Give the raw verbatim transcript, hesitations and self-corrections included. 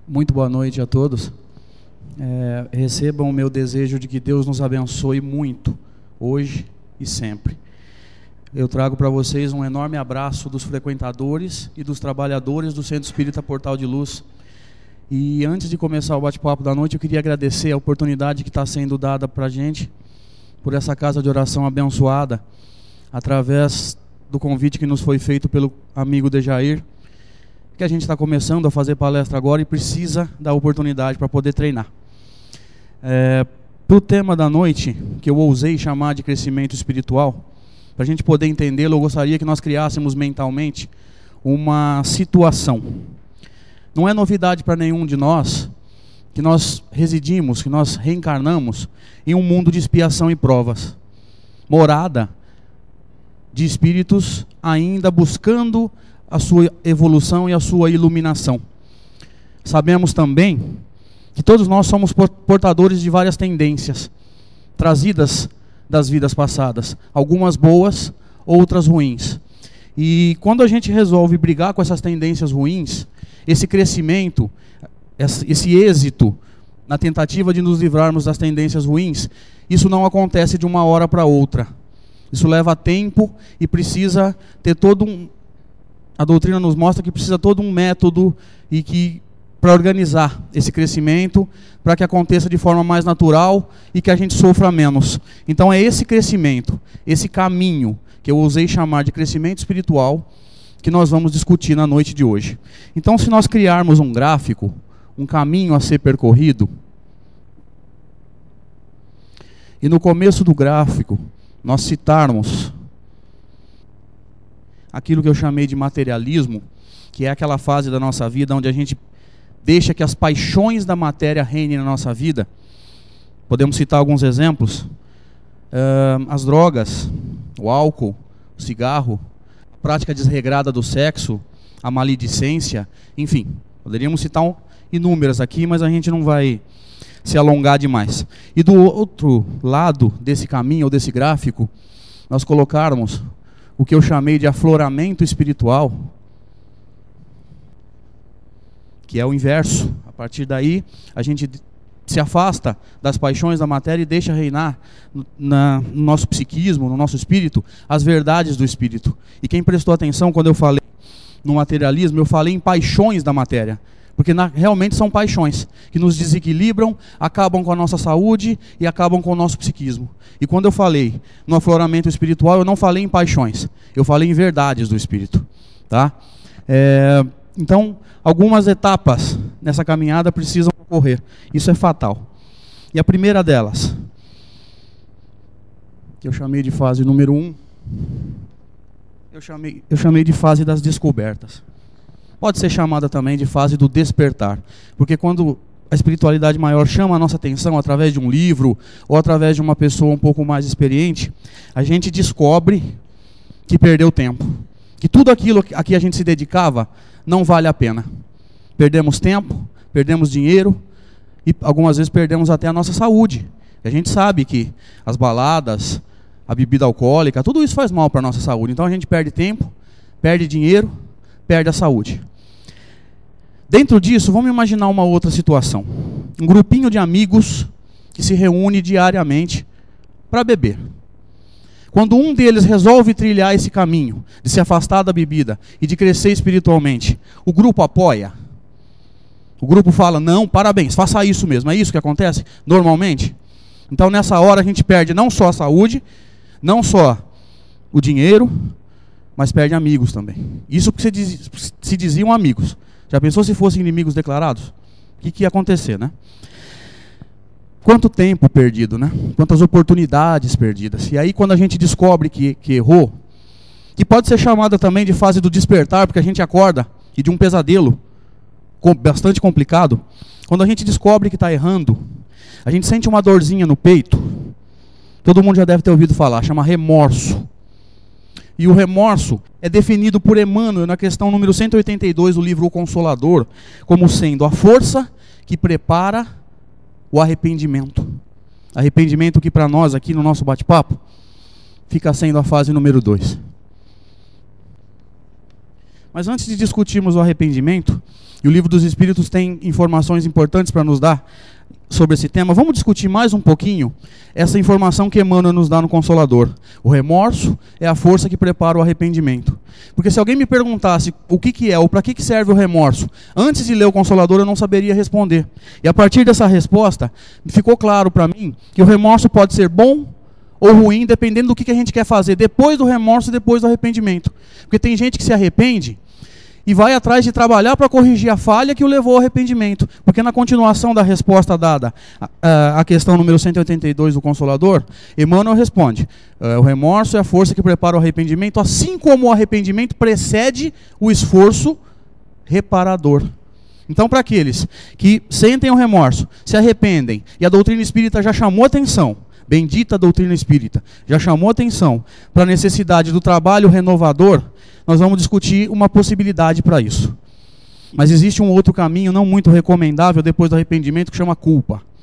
Muito boa noite a todos. É, recebam o meu desejo de que Deus nos abençoe muito, hoje e sempre. Eu trago para vocês um enorme abraço dos frequentadores e dos trabalhadores do Centro Espírita Portal de Luz. E antes de começar o bate-papo da noite, eu queria agradecer a oportunidade que está sendo dada para a gente, por essa casa de oração abençoada, através do convite que nos foi feito pelo amigo Dejair, que a gente está começando a fazer palestra agora e precisa da oportunidade para poder treinar. É, para o tema da noite, que eu ousei chamar de crescimento espiritual, para a gente poder entendê-lo, eu gostaria que nós criássemos mentalmente uma situação. Não é novidade para nenhum de nós que nós residimos, que nós reencarnamos em um mundo de expiação e provas, morada de espíritos ainda buscando a sua evolução e a sua iluminação. Sabemos também que todos nós somos portadores de várias tendências trazidas das vidas passadas, algumas boas, outras ruins. E quando a gente resolve brigar com essas tendências ruins, esse crescimento, esse êxito na tentativa de nos livrarmos das tendências ruins, isso não acontece de uma hora para outra. Isso leva tempo e precisa ter todo um... A doutrina nos mostra que precisa todo um método e que para organizar esse crescimento, para que aconteça de forma mais natural e que a gente sofra menos. Então é esse crescimento, esse caminho que eu ousei chamar de crescimento espiritual, que nós vamos discutir na noite de hoje. Então, se nós criarmos um gráfico, um caminho a ser percorrido, e no começo do gráfico nós citarmos aquilo que eu chamei de materialismo, que é aquela fase da nossa vida onde a gente deixa que as paixões da matéria reinem na nossa vida. Podemos citar alguns exemplos. Uh, as drogas, o álcool, o cigarro, a prática desregrada do sexo, a maledicência, enfim, poderíamos citar um, inúmeras aqui, mas a gente não vai se alongar demais. E do outro lado desse caminho, ou desse gráfico, nós colocarmos o que eu chamei de afloramento espiritual, que é o inverso. A partir daí, a gente se afasta das paixões da matéria e deixa reinar na, no nosso psiquismo, no nosso espírito, as verdades do espírito. E quem prestou atenção quando eu falei no materialismo, eu falei em paixões da matéria. Porque na, realmente são paixões que nos desequilibram, acabam com a nossa saúde e acabam com o nosso psiquismo. E quando eu falei no afloramento espiritual, eu não falei em paixões, eu falei em verdades do espírito. Tá? É, então, algumas etapas nessa caminhada precisam ocorrer. Isso é fatal. E a primeira delas, que eu chamei de fase número um, eu chamei, eu chamei de fase das descobertas. Pode ser chamada também de fase do despertar, porque quando a espiritualidade maior chama a nossa atenção através de um livro ou através de uma pessoa um pouco mais experiente, a gente descobre que perdeu tempo, que tudo aquilo a que a gente se dedicava não vale a pena. Perdemos tempo, perdemos dinheiro e algumas vezes perdemos até a nossa saúde. A gente sabe que as baladas, a bebida alcoólica, tudo isso faz mal para a nossa saúde. Então a gente perde tempo, perde dinheiro, perde a saúde. Dentro disso, vamos imaginar uma outra situação. Um grupinho de amigos que se reúne diariamente para beber. Quando um deles resolve trilhar esse caminho, de se afastar da bebida e de crescer espiritualmente, o grupo apoia? O grupo fala, não, parabéns, faça isso mesmo. É isso que acontece normalmente? Então nessa hora a gente perde não só a saúde, não só o dinheiro, mas perde amigos também. Isso porque se, diz, se diziam amigos. Já pensou se fossem inimigos declarados? O que, que ia acontecer, né? Quanto tempo perdido, né? Quantas oportunidades perdidas. E aí quando a gente descobre que, que errou, que pode ser chamada também de fase do despertar, porque a gente acorda, e de um pesadelo com, bastante complicado, quando a gente descobre que está errando, a gente sente uma dorzinha no peito, todo mundo já deve ter ouvido falar, chama remorso. E o remorso é definido por Emmanuel na questão número cento e oitenta e dois do livro O Consolador, como sendo a força que prepara o arrependimento. Arrependimento que para nós aqui no nosso bate-papo fica sendo a fase número dois. Mas antes de discutirmos o arrependimento, e o Livro dos Espíritos tem informações importantes para nos dar sobre esse tema, vamos discutir mais um pouquinho essa informação que Emmanuel nos dá no Consolador. O remorso é a força que prepara o arrependimento. Porque se alguém me perguntasse o que, que é ou para que, que serve o remorso, antes de ler o Consolador eu não saberia responder. E a partir dessa resposta, ficou claro para mim que o remorso pode ser bom ou ruim, dependendo do que, que a gente quer fazer depois do remorso e depois do arrependimento. Porque tem gente que se arrepende e vai atrás de trabalhar para corrigir a falha que o levou ao arrependimento. Porque na continuação da resposta dada à questão número cento e oitenta e dois do Consolador, Emmanuel responde: o remorso é a força que prepara o arrependimento, assim como o arrependimento precede o esforço reparador. Então, para aqueles que sentem o remorso, se arrependem, e a doutrina espírita já chamou atenção, bendita doutrina espírita, já chamou atenção para a necessidade do trabalho renovador, nós vamos discutir uma possibilidade para isso. Mas existe um outro caminho não muito recomendável depois do arrependimento que chama culpa.